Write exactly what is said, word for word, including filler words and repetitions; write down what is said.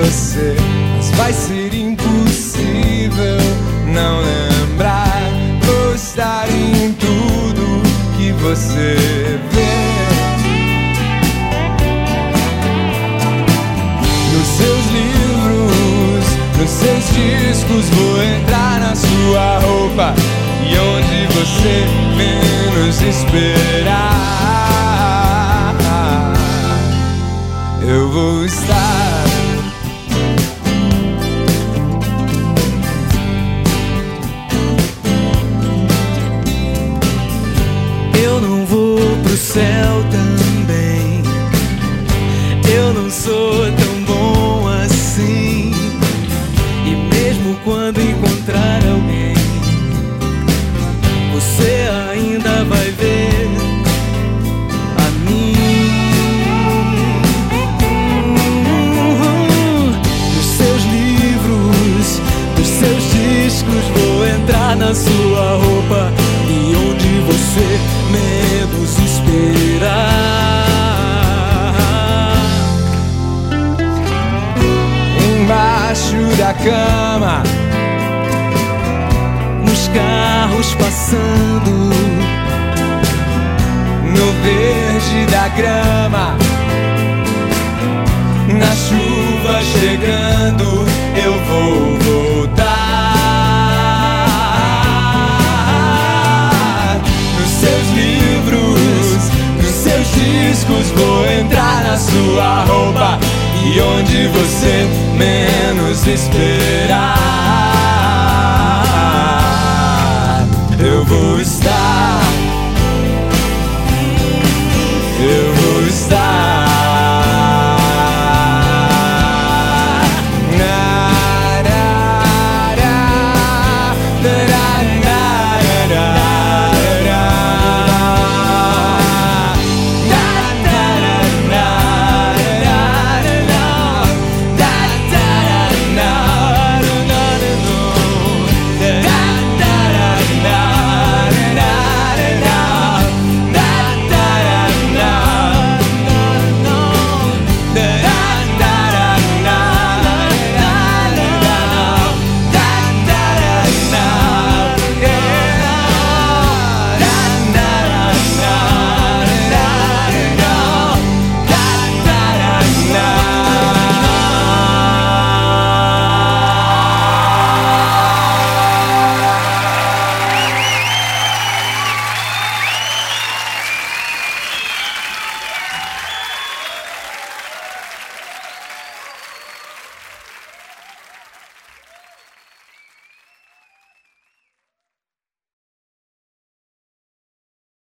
você, mas vai ser impossível não lembrar ou estar em tudo que você vê. Nos seus livros, nos seus discos, vou entrar na sua roupa e onde você menos esperar, eu vou estar. Eu não vou pro céu também, eu não sou tão bom assim. E mesmo quando encontrar alguém, você ainda vai ver a mim. Dos seus livros, dos seus discos, vou entrar na sua roupa e onde você menos esperar. Embaixo da cama, nos carros passando, no verde da grama, na chuva chegando, eu vou voltar. Nos seus livros, nos seus discos, vou entrar na sua roupa e onde você menos esperar,